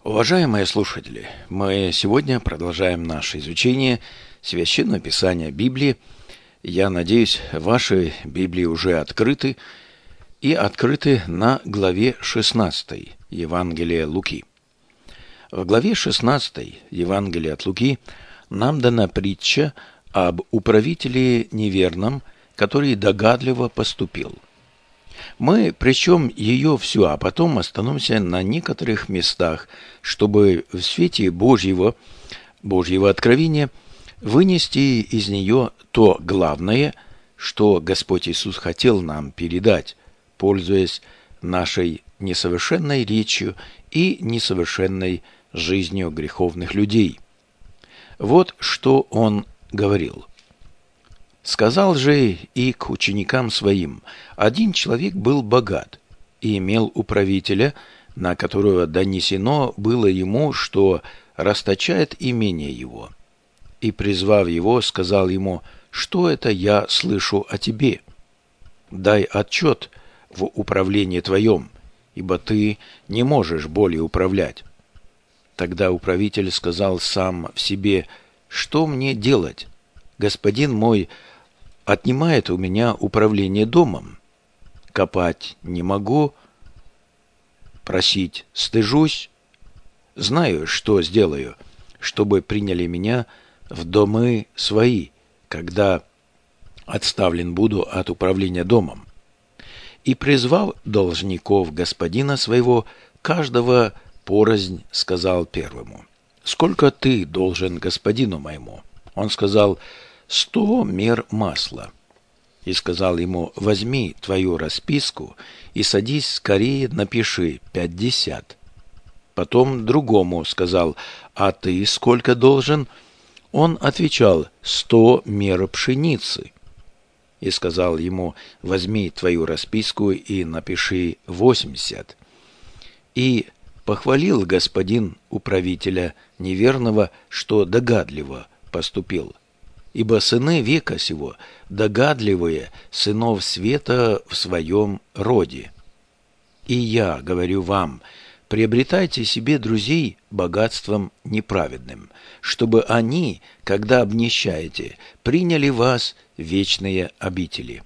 Уважаемые слушатели, мы сегодня продолжаем наше изучение Священного Писания Библии. Я надеюсь, ваши Библии уже открыты и открыты на главе 16 Евангелия Луки. В главе 16 Евангелия от Луки нам дана притча об управителе неверном, который догадливо поступил. Мы причем ее всю, а потом остановимся на некоторых местах, чтобы в свете Божьего откровения вынести из нее то главное, что Господь Иисус хотел нам передать, пользуясь нашей несовершенной речью и несовершенной жизнью греховных людей. Вот что Он говорил. «Сказал же и к ученикам своим: один человек был богат и имел управителя, на которого донесено было ему, что расточает имение его. И, призвав его, сказал ему: что это я слышу о тебе? Дай отчет в управлении твоем, ибо ты не можешь более управлять». Тогда управитель сказал сам в себе: что мне делать? Господин мой отнимает у меня управление домом. Копать не могу, просить стыжусь. Знаю, что сделаю, чтобы приняли меня в домы свои, когда отставлен буду от управления домом. И, призвав должников господина своего, каждого порознь, сказал первому: сколько ты должен господину моему? Он сказал: 100 мер масла. И сказал ему: возьми твою расписку и садись скорее, напиши 50. Потом другому сказал: а ты сколько должен? Он отвечал: 100 мер пшеницы. И сказал ему: возьми твою расписку и напиши 80. И похвалил господин управителя неверного, что догадливо поступил. Ибо сыны века сего догадливые сынов света в своем роде. И я говорю вам: приобретайте себе друзей богатством неправедным, чтобы они, когда обнищаете, приняли вас в вечные обители.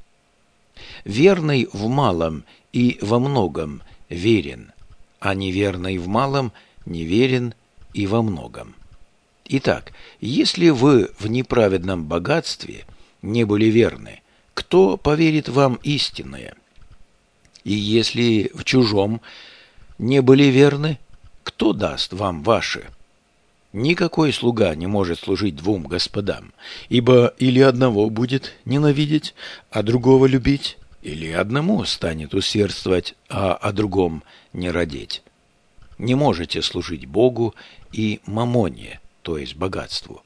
Верный в малом и во многом верен, а неверный в малом неверен и во многом. Итак, если вы в неправедном богатстве не были верны, кто поверит вам истинное? И если в чужом не были верны, кто даст вам ваше? Никакой слуга не может служить двум господам, ибо или одного будет ненавидеть, а другого любить, или одному станет усердствовать, а о другом не радеть. Не можете служить Богу и мамоне, то есть богатству.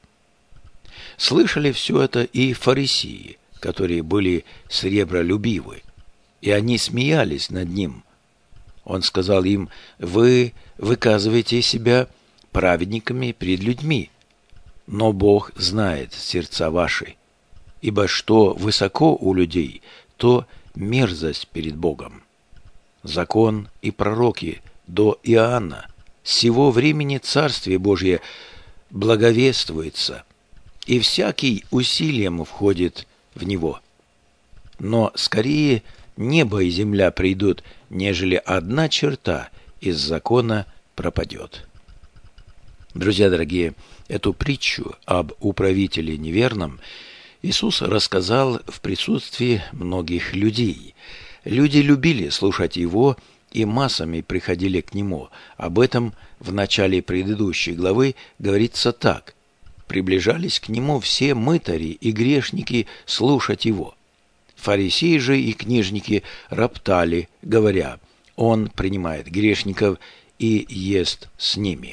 Слышали все это и фарисеи, которые были сребролюбивы, и они смеялись над ним. Он сказал им: вы выказываете себя праведниками перед людьми, но Бог знает сердца ваши, ибо что высоко у людей, то мерзость перед Богом. Закон и пророки до Иоанна, с сего времени Царствие Божие благовествуется, и всякий усилием входит в него. Но скорее небо и земля придут, нежели одна черта из закона пропадет. Друзья дорогие, эту притчу об управителе неверном Иисус рассказал в присутствии многих людей. Люди любили слушать Его и массами приходили к Нему. Об этом в начале предыдущей главы говорится так: приближались к Нему все мытари и грешники слушать Его. Фарисеи же и книжники роптали, говоря: Он принимает грешников и ест с ними.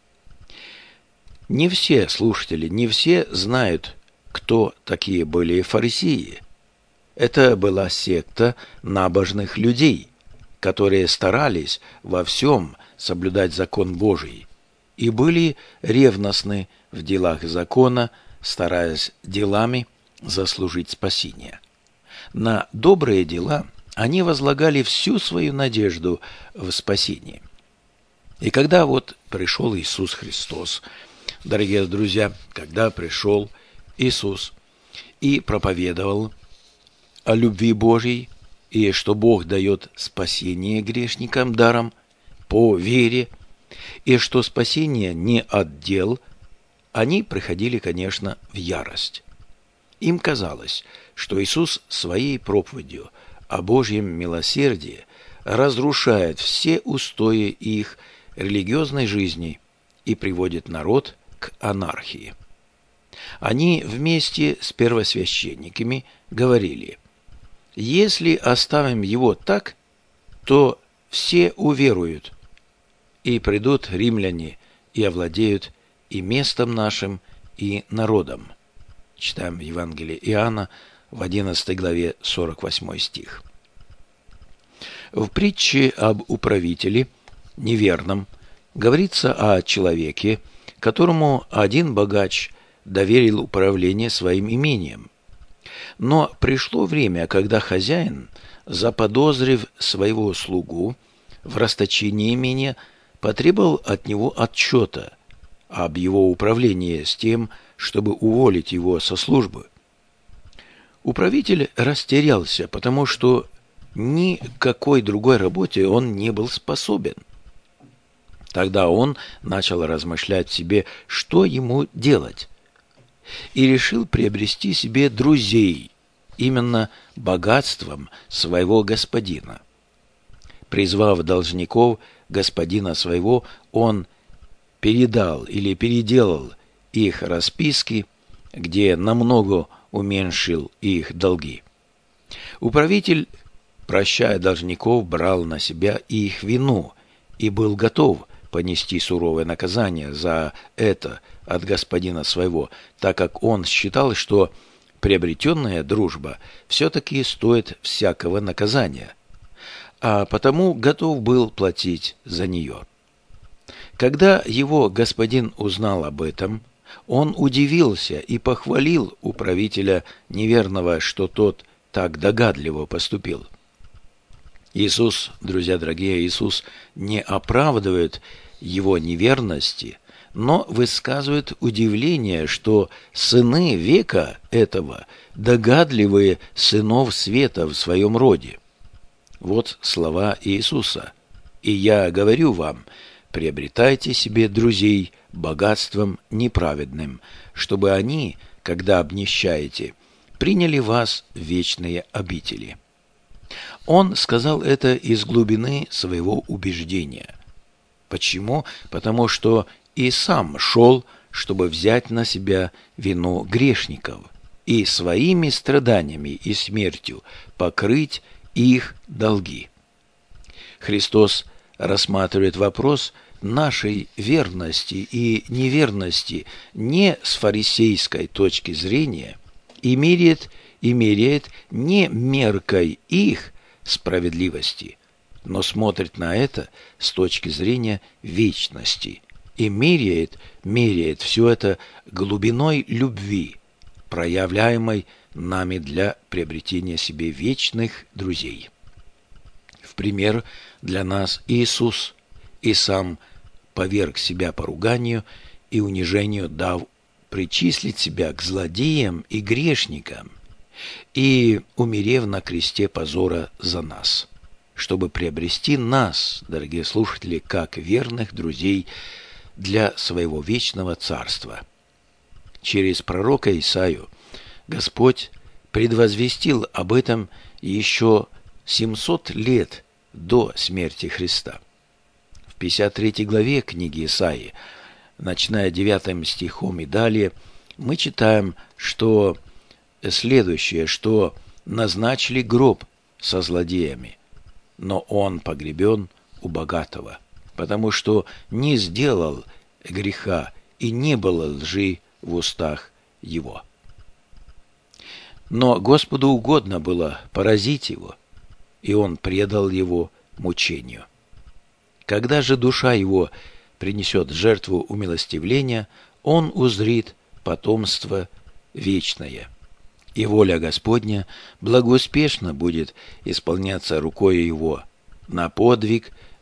Не все слушатели, не все знают, кто такие были фарисеи. Это была секта набожных людей, которые старались во всем соблюдать закон Божий и были ревностны в делах закона, стараясь делами заслужить спасение. На добрые дела они возлагали всю свою надежду в спасении. И когда вот пришел Иисус Христос, дорогие друзья, когда пришел Иисус и проповедовал о любви Божьей, и что Бог дает спасение грешникам даром по вере, и что спасение не от дел, они приходили, конечно, в ярость. Им казалось, что Иисус своей проповедью о Божьем милосердии разрушает все устои их религиозной жизни и приводит народ к анархии. Они вместе с первосвященниками говорили: «Если оставим его так, то все уверуют, и придут римляне и овладеют и местом нашим, и народом». Читаем Евангелие Иоанна в 11 главе 48 стих. В притче об управителе неверном говорится о человеке, которому один богач доверил управление своим имением. Но пришло время, когда хозяин, заподозрив своего слугу в расточении имения, потребовал от него отчета об его управлении с тем, чтобы уволить его со службы. Управитель растерялся, потому что ни к какой другой работе он не был способен. Тогда он начал размышлять себе, что ему делать, и решил приобрести себе друзей именно богатством своего господина. Призвав должников господина своего, он передал или переделал их расписки, где намного уменьшил их долги. Управитель, прощая должников, брал на себя их вину и был готов понести суровое наказание за это от господина своего, так как он считал, что приобретенная дружба все-таки стоит всякого наказания, а потому готов был платить за нее. Когда его господин узнал об этом, он удивился и похвалил управителя неверного, что тот так догадливо поступил. Иисус, друзья дорогие, Иисус не оправдывает его неверности, но высказывает удивление, что сыны века этого догадливые сынов света в своем роде. Вот слова Иисуса: «И я говорю вам, приобретайте себе друзей богатством неправедным, чтобы они, когда обнищаете, приняли вас в вечные обители». Он сказал это из глубины своего убеждения. Почему? Потому что и сам шел, чтобы взять на себя вину грешников и своими страданиями и смертью покрыть их долги. Христос рассматривает вопрос нашей верности и неверности не с фарисейской точки зрения и меряет не меркой их справедливости, но смотрит на это с точки зрения вечности и меряет все это глубиной любви, проявляемой нами для приобретения себе вечных друзей. В пример для нас Иисус и сам поверг себя поруганию и унижению, дав причислить себя к злодеям и грешникам, и умерев на кресте позора за нас, чтобы приобрести нас, дорогие слушатели, как верных друзей для своего вечного царства. Через пророка Исаию Господь предвозвестил об этом еще 700 лет до смерти Христа. В 53 главе книги Исаии, начиная 9 стихом и далее, мы читаем, что следующее, что назначили гроб со злодеями, но он погребен у богатого, потому что не сделал греха и не было лжи в устах его. Но Господу угодно было поразить его, и он предал его мучению. Когда же душа его принесет жертву умилостивления, он узрит потомство вечное, и воля Господня благоуспешно будет исполняться рукою его на подвиг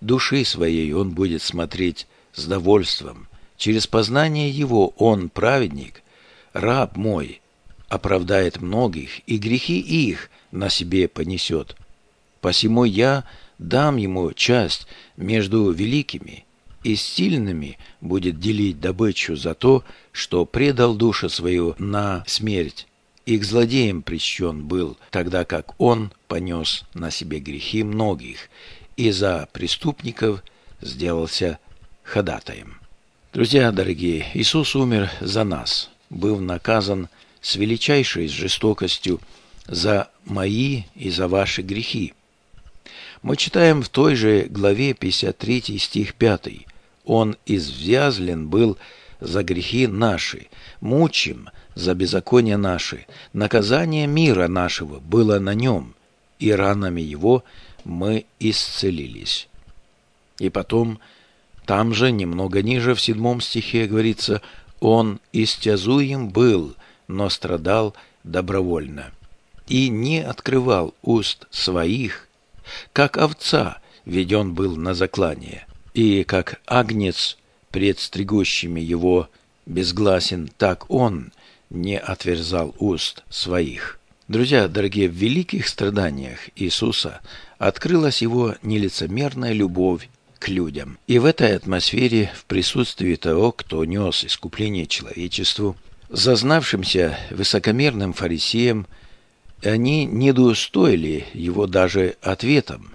души своей он будет смотреть с довольством. Через познание его он, праведник, раб мой, оправдает многих, и грехи их на себе понесет. Посему я дам ему часть между великими, и с сильными будет делить добычу за то, что предал душу свою на смерть, и к злодеям причтен был, тогда как он понес на себе грехи многих, и за преступников сделался ходатаем. Друзья дорогие, Иисус умер за нас, был наказан с величайшей жестокостью за мои и за ваши грехи. Мы читаем в той же главе 53 стих 5. «Он извязлен был за грехи наши, мучим за беззакония наши, наказание мира нашего было на нем, и ранами его мы исцелились». И потом, там же, немного ниже, в 7 стихе говорится: «Он истязуем был, но страдал добровольно, и не открывал уст своих, как овца веден был на заклание, и как агнец пред стригущими его безгласен, так он не отверзал уст своих». Друзья дорогие, в великих страданиях Иисуса открылась его нелицемерная любовь к людям. И в этой атмосфере, в присутствии того, кто нес искупление человечеству, зазнавшимся высокомерным фарисеям, они не удостоили его даже ответом,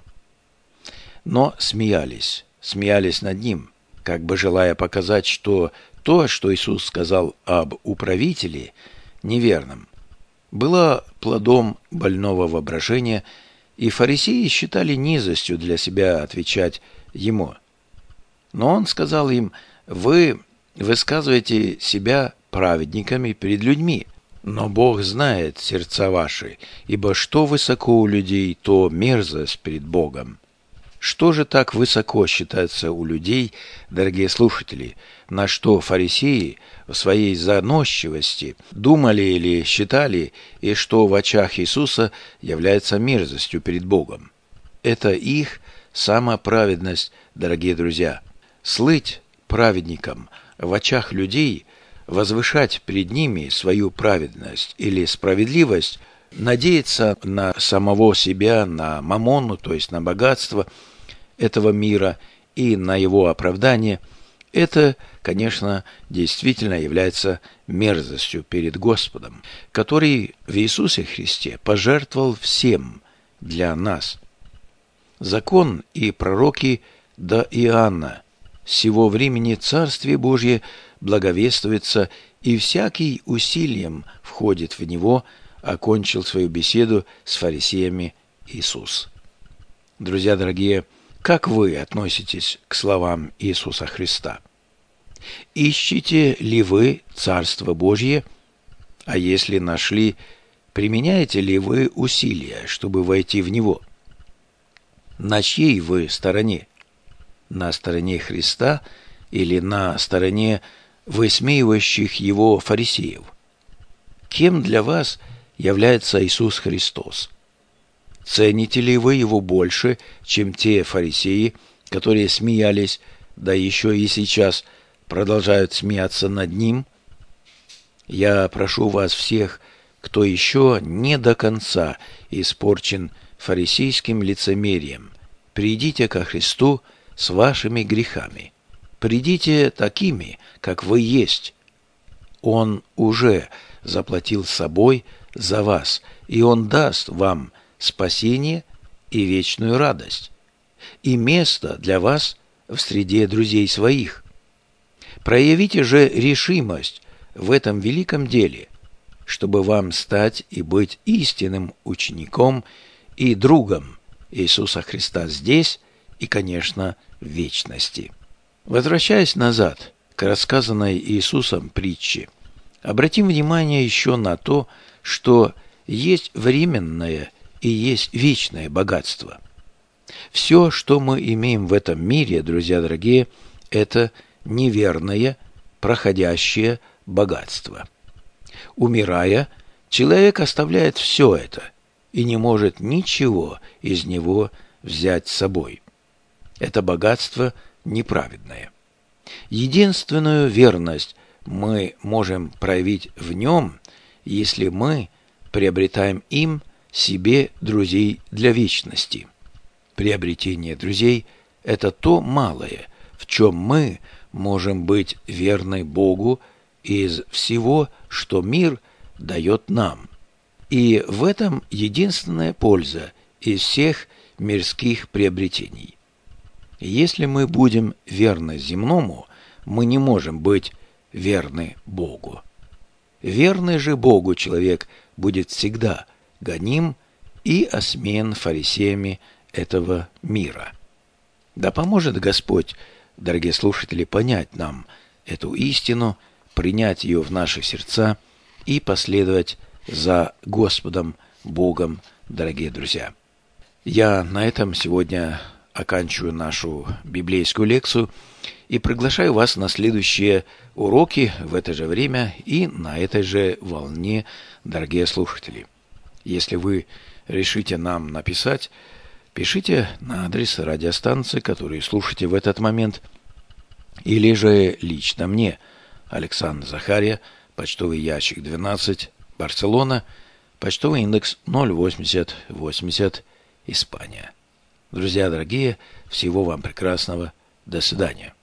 но смеялись над ним, как бы желая показать, что то, что Иисус сказал об управителе, неверным, было плодом больного воображения, и фарисеи считали низостью для себя отвечать ему. Но он сказал им: «Вы высказываете себя праведниками перед людьми, но Бог знает сердца ваши, ибо что высоко у людей, то мерзость перед Богом». Что же так высоко считается у людей, дорогие слушатели, на что фарисеи в своей заносчивости думали или считали, и что в очах Иисуса является мерзостью перед Богом? Это их самоправедность, дорогие друзья. Слыть праведником в очах людей, возвышать перед ними свою праведность или справедливость, надеяться на самого себя, на мамону, то есть на богатство этого мира и на его оправдание, это, конечно, действительно является мерзостью перед Господом, который в Иисусе Христе пожертвовал всем для нас. Закон и пророки до Иоанна сего времени Царствие Божье благовествуется, и всякий усилием входит в него, окончил свою беседу с фарисеями Иисус. Друзья дорогие, как вы относитесь к словам Иисуса Христа? Ищете ли вы Царство Божье? А если нашли, применяете ли вы усилия, чтобы войти в него? На чьей вы стороне? На стороне Христа или на стороне высмеивающих его фарисеев? Кем для вас является Иисус Христос? Цените ли вы его больше, чем те фарисеи, которые смеялись, да еще и сейчас продолжают смеяться над ним? Я прошу вас всех, кто еще не до конца испорчен фарисейским лицемерием, придите ко Христу с вашими грехами. Придите такими, как вы есть. Он уже заплатил собой за вас, и Он даст вам спасение и вечную радость, и место для вас в среде друзей своих. Проявите же решимость в этом великом деле, чтобы вам стать и быть истинным учеником и другом Иисуса Христа здесь и, конечно, в вечности. Возвращаясь назад к рассказанной Иисусом притче, обратим внимание еще на то, что есть временное и есть вечное богатство. Все, что мы имеем в этом мире, друзья дорогие, это неверное, проходящее богатство. Умирая, человек оставляет все это и не может ничего из него взять с собой. это богатство неправедное. Единственную верность мы можем проявить в нем, если мы приобретаем им себе друзей для вечности. Приобретение друзей – это то малое, в чем мы можем быть верны Богу из всего, что мир дает нам. И в этом единственная польза из всех мирских приобретений. Если мы будем верны земному, мы не можем быть верны Богу. Верный же Богу человек будет всегда гоним и осмеян фарисеями этого мира. Да поможет Господь, дорогие слушатели, понять нам эту истину, принять ее в наши сердца и последовать за Господом Богом, дорогие друзья. Я на этом сегодня оканчиваю нашу библейскую лекцию и приглашаю вас на следующие уроки в это же время и на этой же волне, дорогие слушатели. Если вы решите нам написать, пишите на адрес радиостанции, которую слушаете в этот момент, или же лично мне, Александр Захария, почтовый ящик 12, Барселона, почтовый индекс 08080, Испания. Друзья дорогие, всего вам прекрасного. До свидания.